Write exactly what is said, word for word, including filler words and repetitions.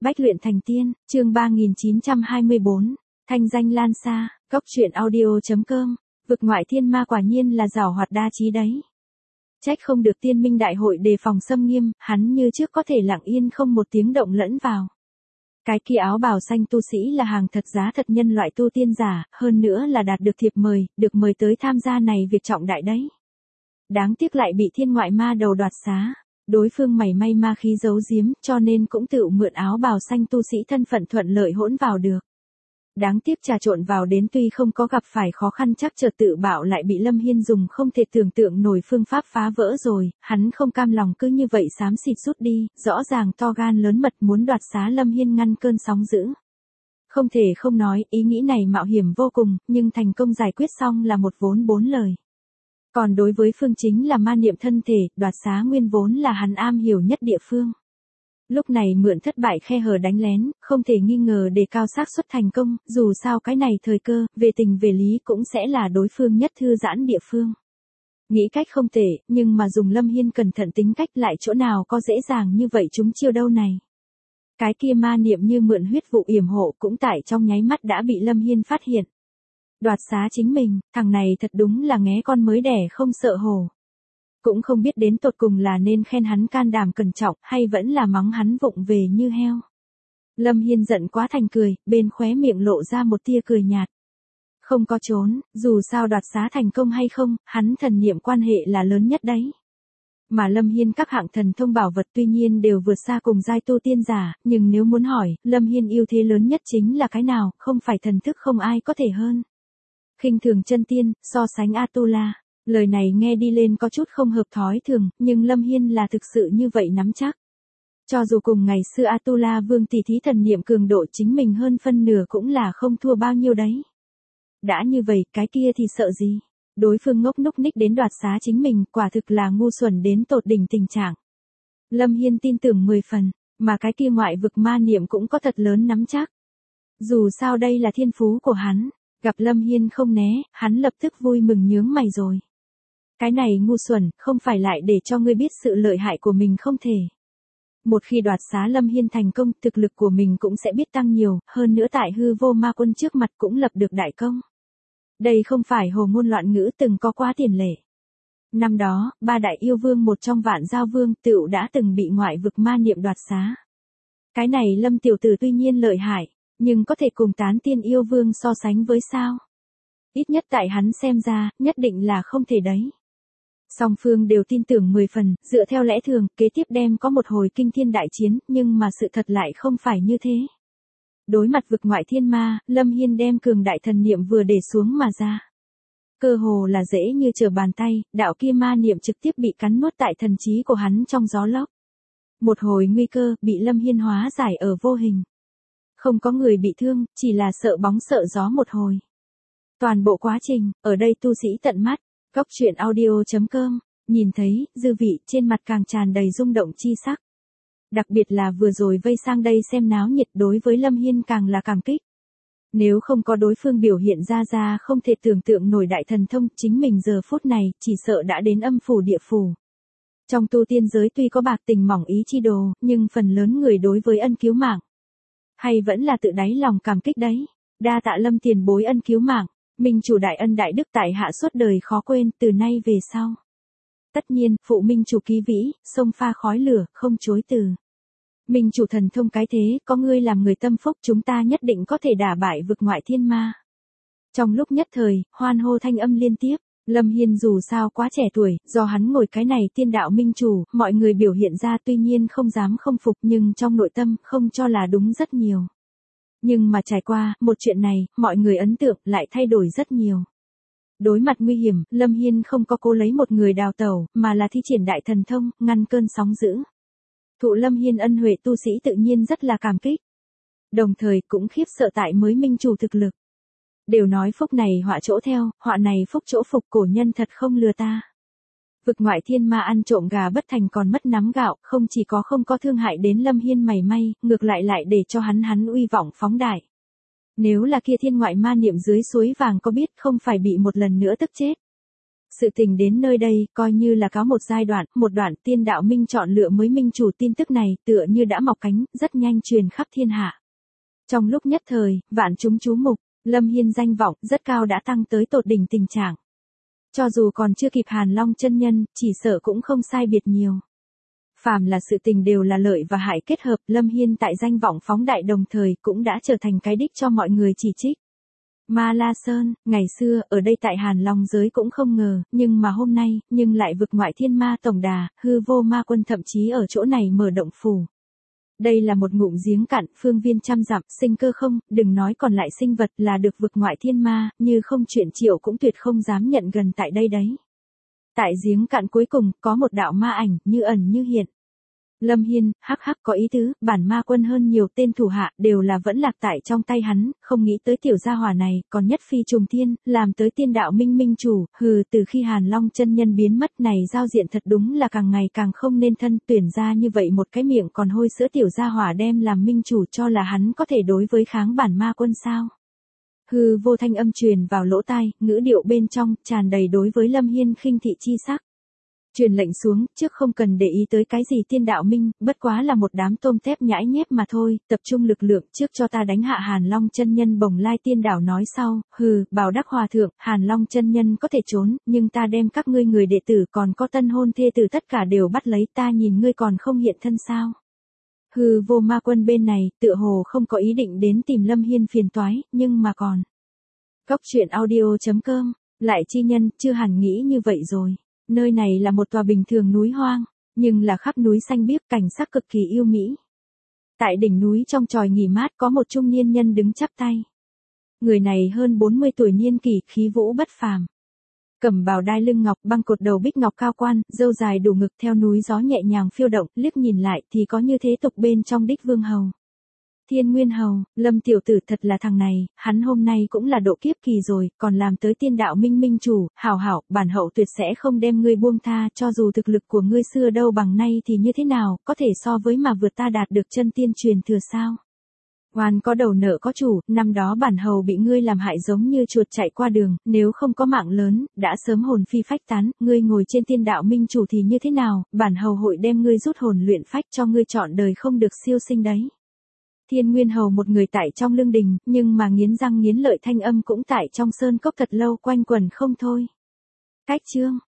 Bách luyện thành tiên, chương ba nghìn chín trăm hai mươi bốn, thanh danh lan xa, cốc truyện audio.com, vực ngoại thiên ma quả nhiên là giảo hoạt đa trí đấy. Trách không được tiên minh đại hội đề phòng xâm nghiêm, hắn như trước có thể lặng yên không một tiếng động lẫn vào. Cái kia áo bào xanh tu sĩ là hàng thật giá thật nhân loại tu tiên giả, hơn nữa là đạt được thiệp mời, được mời tới tham gia này việc trọng đại đấy. Đáng tiếc lại bị thiên ngoại ma đầu đoạt xá. Đối phương mảy may ma khí giấu giếm, cho nên cũng tự mượn áo bào xanh tu sĩ thân phận thuận lợi hỗn vào được. Đáng tiếc trà trộn vào đến tuy không có gặp phải khó khăn chắc chợt tự bạo lại bị Lâm Hiên dùng không thể tưởng tượng nổi phương pháp phá vỡ rồi, hắn không cam lòng cứ như vậy xám xịt rút đi, rõ ràng to gan lớn mật muốn đoạt xá Lâm Hiên ngăn cơn sóng dữ. Không thể không nói, ý nghĩ này mạo hiểm vô cùng, nhưng thành công giải quyết xong là một vốn bốn lời. Còn đối với phương chính là ma niệm thân thể, đoạt xá nguyên vốn là hắn am hiểu nhất địa phương. Lúc này mượn thất bại khe hở đánh lén, không thể nghi ngờ đề cao xác suất thành công, dù sao cái này thời cơ, về tình về lý cũng sẽ là đối phương nhất thư giãn địa phương. Nghĩ cách không tệ, nhưng mà dùng Lâm Hiên cẩn thận tính cách lại chỗ nào có dễ dàng như vậy chúng chiêu đâu này. Cái kia ma niệm như mượn huyết vụ yểm hộ cũng tại trong nháy mắt đã bị Lâm Hiên phát hiện. Đoạt xá chính mình, thằng này thật đúng là nghé con mới đẻ không sợ hổ. Cũng không biết đến tột cùng là nên khen hắn can đảm cẩn trọng hay vẫn là mắng hắn vụng về như heo. Lâm Hiên giận quá thành cười, bên khóe miệng lộ ra một tia cười nhạt. Không có trốn, dù sao đoạt xá thành công hay không, hắn thần niệm quan hệ là lớn nhất đấy. Mà Lâm Hiên các hạng thần thông bảo vật tuy nhiên đều vượt xa cùng giai tu tiên giả, nhưng nếu muốn hỏi, Lâm Hiên ưu thế lớn nhất chính là cái nào, không phải thần thức không ai có thể hơn. Khinh thường chân tiên, so sánh Atula. Lời này nghe đi lên có chút không hợp thói thường, nhưng Lâm Hiên là thực sự như vậy nắm chắc. Cho dù cùng ngày xưa Atula vương tỷ thí thần niệm cường độ chính mình hơn phân nửa cũng là không thua bao nhiêu đấy. Đã như vậy, cái kia thì sợ gì? Đối phương ngốc núc ních đến đoạt xá chính mình, quả thực là ngu xuẩn đến tột đỉnh tình trạng. Lâm Hiên tin tưởng mười phần, mà cái kia ngoại vực ma niệm cũng có thật lớn nắm chắc. Dù sao đây là thiên phú của hắn. Gặp Lâm Hiên không né, hắn lập tức vui mừng nhướng mày rồi. Cái này ngu xuẩn, không phải lại để cho ngươi biết sự lợi hại của mình không thể. Một khi đoạt xá Lâm Hiên thành công, thực lực của mình cũng sẽ biết tăng nhiều, hơn nữa tại hư vô ma quân trước mặt cũng lập được đại công. Đây không phải hồ ngôn loạn ngữ từng có quá tiền lệ. Năm đó, ba đại yêu vương một trong vạn giao vương tựu đã từng bị ngoại vực ma niệm đoạt xá. Cái này Lâm tiểu tử tuy nhiên lợi hại. Nhưng có thể cùng tán tiên yêu vương so sánh với sao? Ít nhất tại hắn xem ra, nhất định là không thể đấy. Song phương đều tin tưởng mười phần, dựa theo lẽ thường, kế tiếp đem có một hồi kinh thiên đại chiến, nhưng mà sự thật lại không phải như thế. Đối mặt vực ngoại thiên ma, Lâm Hiên đem cường đại thần niệm vừa để xuống mà ra. Cơ hồ là dễ như trở bàn tay, đạo kia ma niệm trực tiếp bị cắn nuốt tại thần trí của hắn trong gió lốc. Một hồi nguy cơ, bị Lâm Hiên hóa giải ở vô hình. Không có người bị thương, chỉ là sợ bóng sợ gió một hồi. Toàn bộ quá trình, ở đây tu sĩ tận mắt, cốc truyện audio.com, nhìn thấy, dư vị trên mặt càng tràn đầy rung động chi sắc. Đặc biệt là vừa rồi vây sang đây xem náo nhiệt đối với Lâm Hiên càng là cảm kích. Nếu không có đối phương biểu hiện ra ra không thể tưởng tượng nổi đại thần thông, chính mình giờ phút này chỉ sợ đã đến âm phủ địa phủ. Trong tu tiên giới tuy có bạc tình mỏng ý chi đồ, nhưng phần lớn người đối với ân cứu mạng. Hay vẫn là tự đáy lòng cảm kích đấy. Đa tạ Lâm tiền bối ân cứu mạng, minh chủ đại ân đại đức tại hạ suốt đời khó quên từ nay về sau. Tất nhiên, phụ minh chủ ký vĩ, sông pha khói lửa, không chối từ. Minh chủ thần thông cái thế, có ngươi làm người tâm phúc chúng ta nhất định có thể đả bại vực ngoại thiên ma. Trong lúc nhất thời, hoan hô thanh âm liên tiếp. Lâm Hiên dù sao quá trẻ tuổi, do hắn ngồi cái này tiên đạo minh chủ, mọi người biểu hiện ra tuy nhiên không dám không phục nhưng trong nội tâm không cho là đúng rất nhiều. Nhưng mà trải qua một chuyện này, mọi người ấn tượng lại thay đổi rất nhiều. Đối mặt nguy hiểm, Lâm Hiên không có cố lấy một người đào tẩu, mà là thi triển đại thần thông, ngăn cơn sóng dữ. Thụ Lâm Hiên ân huệ tu sĩ tự nhiên rất là cảm kích. Đồng thời cũng khiếp sợ tại mới minh chủ thực lực. Đều nói phúc này họa chỗ theo, họa này phúc chỗ phục cổ nhân thật không lừa ta. Vực ngoại thiên ma ăn trộm gà bất thành còn mất nắm gạo, không chỉ có không có thương hại đến Lâm Hiên mảy may, ngược lại lại để cho hắn hắn uy vọng phóng đại. Nếu là kia thiên ngoại ma niệm dưới suối vàng có biết không phải bị một lần nữa tức chết. Sự tình đến nơi đây, coi như là cáo một giai đoạn, một đoạn tiên đạo minh chọn lựa mới minh chủ tin tức này, tựa như đã mọc cánh, rất nhanh truyền khắp thiên hạ. Trong lúc nhất thời, vạn chúng chú mục, Lâm Hiên danh vọng rất cao đã tăng tới tột đỉnh tình trạng. Cho dù còn chưa kịp Hàn Long chân nhân, chỉ sợ cũng không sai biệt nhiều. Phàm là sự tình đều là lợi và hại kết hợp, Lâm Hiên tại danh vọng phóng đại đồng thời cũng đã trở thành cái đích cho mọi người chỉ trích. Ma La Sơn, ngày xưa, ở đây tại Hàn Long giới cũng không ngờ, nhưng mà hôm nay, nhưng lại vực ngoại thiên ma tổng đà, hư vô ma quân thậm chí ở chỗ này mở động phủ. Đây là một ngụm giếng cạn, phương viên trăm dặm, sinh cơ không, đừng nói còn lại sinh vật là được vực ngoại thiên ma, như không chuyện triệu cũng tuyệt không dám nhận gần tại đây đấy. Tại giếng cạn cuối cùng, có một đạo ma ảnh, như ẩn như hiện. Lâm Hiên, hắc hắc có ý tứ, bản ma quân hơn nhiều tên thủ hạ, đều là vẫn lạc tại trong tay hắn, không nghĩ tới tiểu gia hỏa này, còn nhất phi trùng thiên, làm tới tiên đạo minh minh chủ, hừ, từ khi Hàn Long chân nhân biến mất này giao diện thật đúng là càng ngày càng không nên thân, tuyển ra như vậy một cái miệng còn hôi sữa tiểu gia hỏa đem làm minh chủ cho là hắn có thể đối với kháng bản ma quân sao. Hư vô thanh âm truyền vào lỗ tai, ngữ điệu bên trong, tràn đầy đối với Lâm Hiên khinh thị chi sắc. Truyền lệnh xuống, trước không cần để ý tới cái gì tiên đạo minh, bất quá là một đám tôm tép nhãi nhép mà thôi, tập trung lực lượng trước cho ta đánh hạ Hàn Long chân nhân bồng lai tiên đảo nói sau, hừ, bảo đắc hòa thượng, Hàn Long chân nhân có thể trốn, nhưng ta đem các ngươi người đệ tử còn có tân hôn thê tử tất cả đều bắt lấy, ta nhìn ngươi còn không hiện thân sao. Hừ, vô ma quân bên này, tựa hồ không có ý định đến tìm Lâm Hiên phiền toái, nhưng mà còn. Cóc truyện audio chấm com, lại chi nhân, chưa hẳn nghĩ như vậy rồi. Nơi này là một tòa bình thường núi hoang, nhưng là khắp núi xanh biếc, cảnh sắc cực kỳ yêu mỹ. Tại đỉnh núi trong chòi nghỉ mát có một trung niên nhân đứng chắp tay. Người này hơn bốn mươi tuổi niên kỷ, khí vũ bất phàm. Cẩm bào đai lưng ngọc, băng cột đầu bích ngọc cao quan, râu dài đủ ngực theo núi gió nhẹ nhàng phiêu động, liếc nhìn lại thì có như thế tục bên trong đích vương hầu. Thiên Nguyên Hầu, Lâm tiểu tử thật là thằng này, hắn hôm nay cũng là độ kiếp kỳ rồi, còn làm tới tiên đạo minh minh chủ, hảo hảo, bản hậu tuyệt sẽ không đem ngươi buông tha, cho dù thực lực của ngươi xưa đâu bằng nay thì như thế nào, có thể so với mà vượt ta đạt được chân tiên truyền thừa sao. Oan có đầu nợ có chủ, năm đó bản hầu bị ngươi làm hại giống như chuột chạy qua đường, nếu không có mạng lớn, đã sớm hồn phi phách tán, ngươi ngồi trên tiên đạo minh chủ thì như thế nào, bản hầu hội đem ngươi rút hồn luyện phách cho ngươi chọn đời không được siêu sinh đấy. Thiên Nguyên Hầu một người tại trong lương đình, nhưng mà nghiến răng nghiến lợi thanh âm cũng tại trong sơn cốc thật lâu quanh quẩn không thôi. Cách chương,